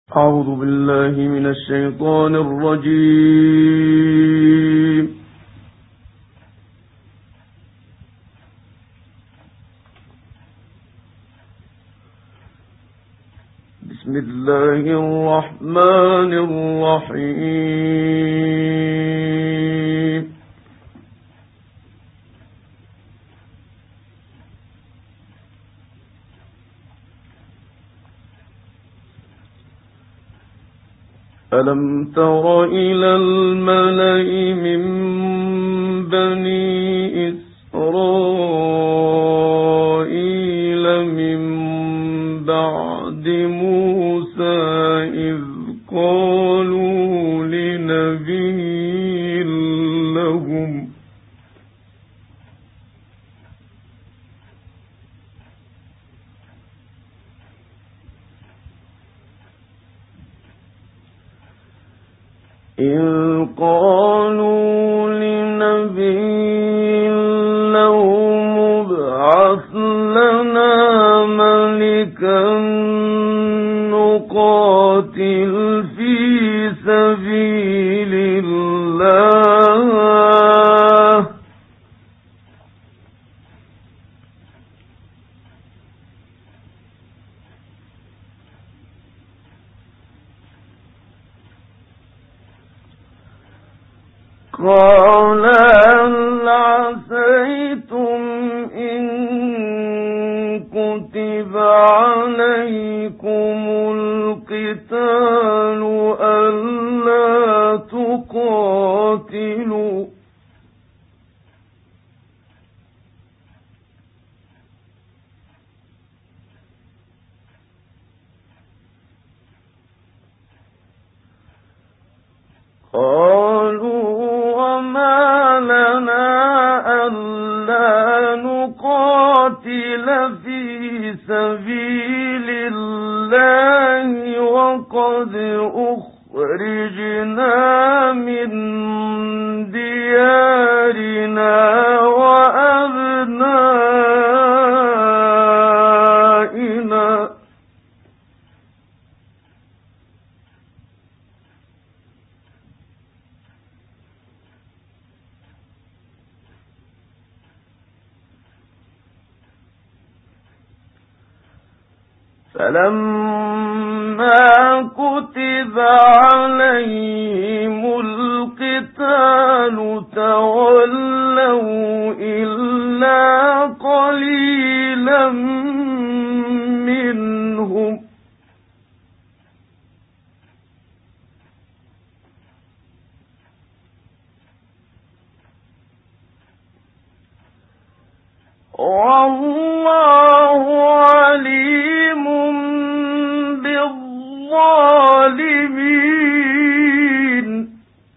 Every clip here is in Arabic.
أعوذ بالله من الشيطان الرجيم. بسم الله الرحمن الرحيم. ألم تر إلى الملأ من بني إسرائيل من بعد موسى إذ قالوا لنبي لهم ابعث لنا ملكا نقاتل في سبيل الله قال هل عسيتم إن كتب عليكم القتال ألا تقاتلوا قالوا وما لنا ألا نقاتل في سبيل الله وقد أخرجنا من ديارنا وأبنائنا فلما كتب عليهم القتال تولوا إلا قليلا منهم والله عليم بالظالمين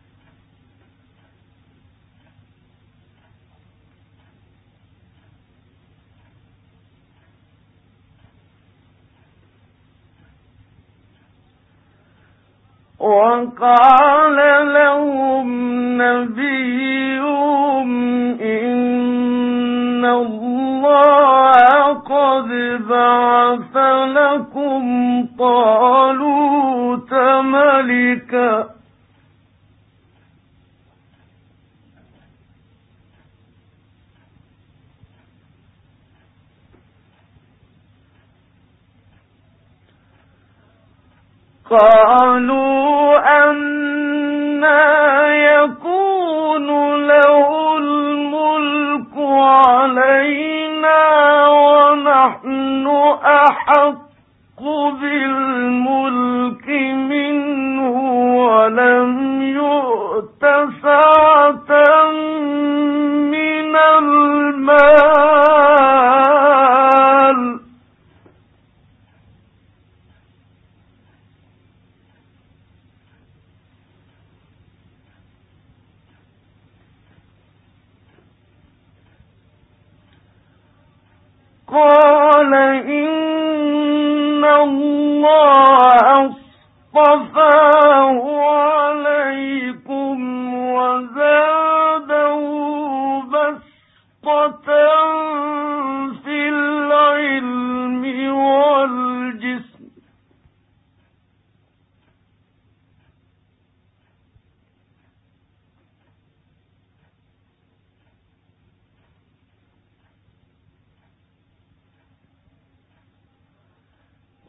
وقال لهم نبيهم إن الله قد بعث لكم طالوت ملكا قالوا أنى يكون له الملك علينا ونحن أحق بالملك منه ولم يؤت سعة من المال قال إن الله اصطفاه عليكم وزاده بسطة في العلم والجسم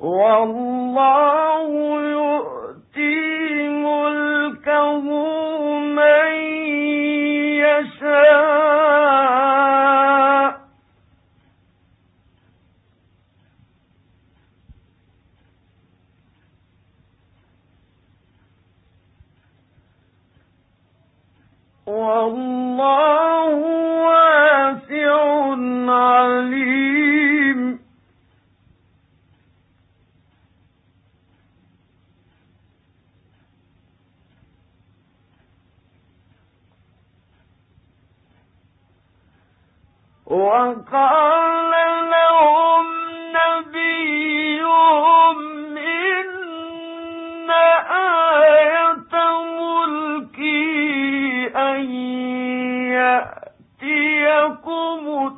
والله يؤتي ملكه من يشاء والله واسع عليم وقال لهم نبيهم إن آية ملكي أن يأتيكم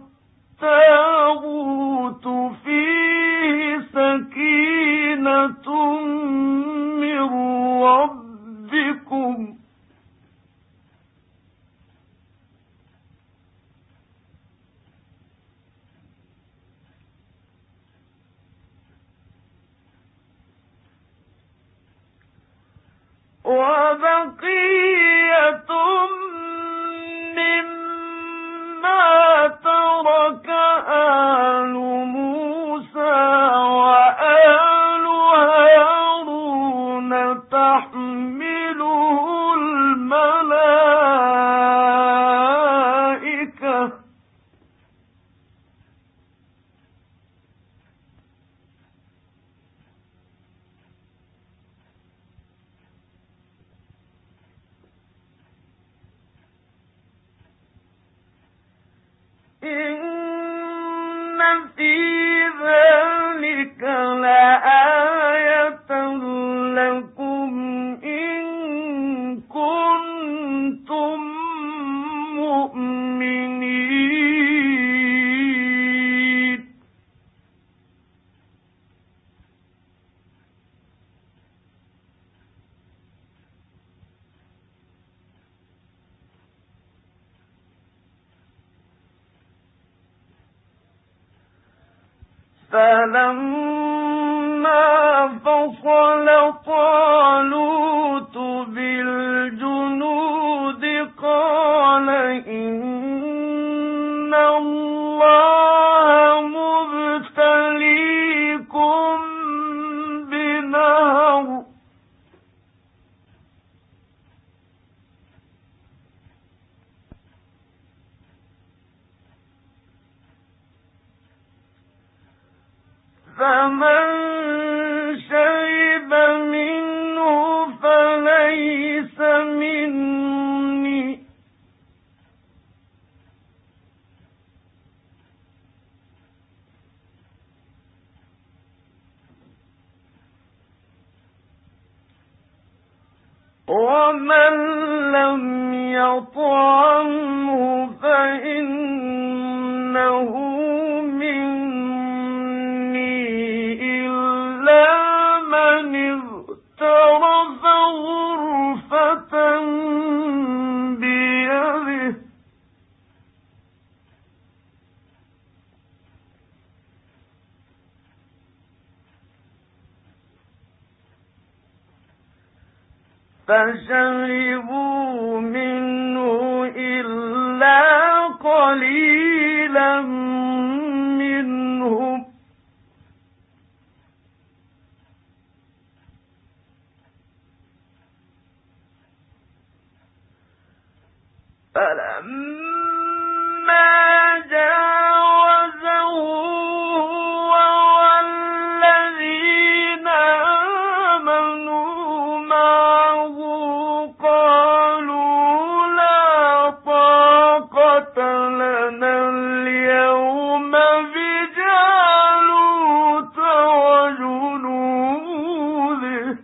التابوت فيه سكينة من ربكم وبقية مما ترك آل موسى وآل هارون تحمله الملائكة إن في ذلك لآية لكم إن كنتم مؤمنين فلما فصل طالوت بالجنود قال إن الله مبتليكم بنهر فمن شرب منه فليس مني ومن لم يطعمه فإنه اغترف غرفة بيده فشربوا منه إلا قليلا منهم فلما جاوزه هو والذين آمنوا معه قالوا لا طاقة لنا اليوم بجالوت وجنوده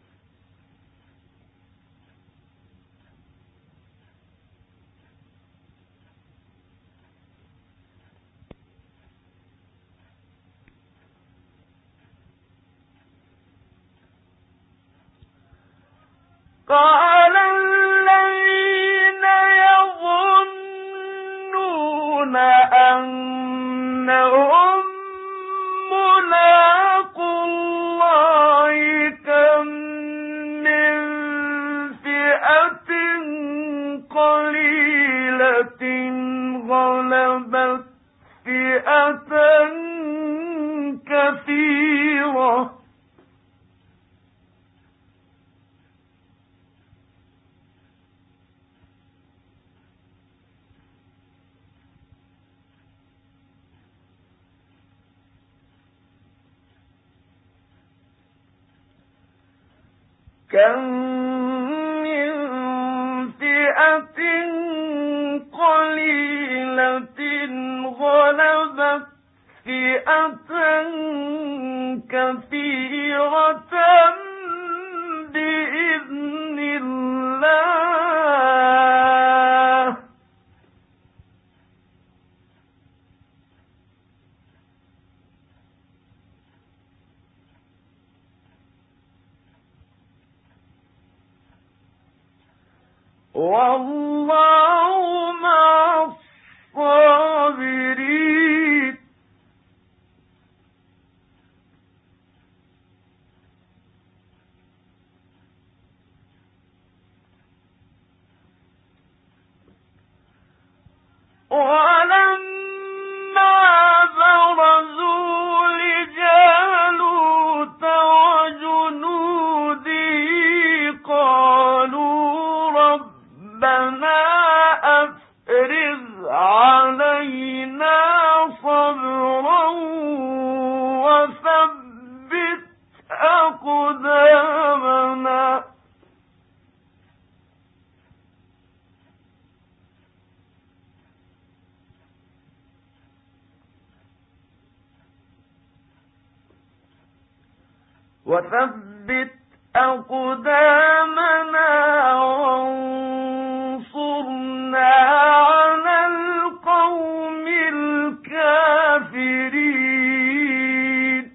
قال الذين يظنون أنهم ملاقو كم من فئة قليلة غلبت فئة كثيرة بإذن الله. والله مع الصابرين. ولما برزوا لجالوت وجنوده قالوا ربنا أفرغ علينا صبرا وثبت أقدامنا. وثبت أقدامنا وانصرنا على القوم الكافرين.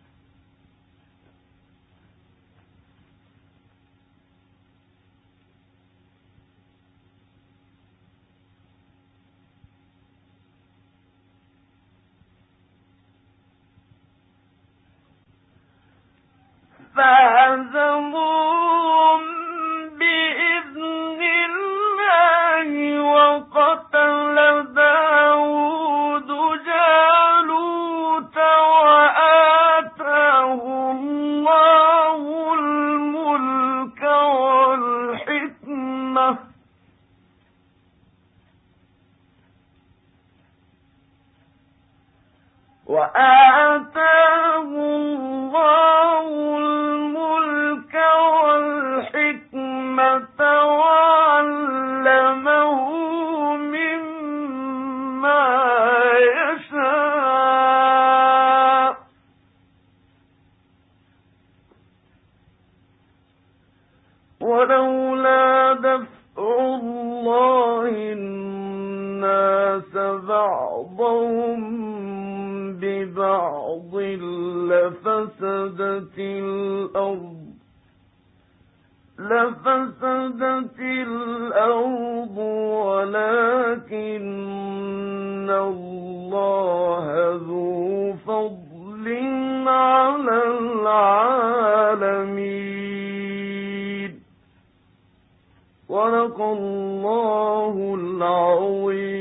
فهزموهم بإذن الله وقتل داود جالوت وآتاه الله الملك والحكمة وعلمه مما يشاء. ولولا دفع الله الناس بعضهم ببعض لفسدت الأرض ولكن الله ذو فضل على العالمين. صدق الله العظيم.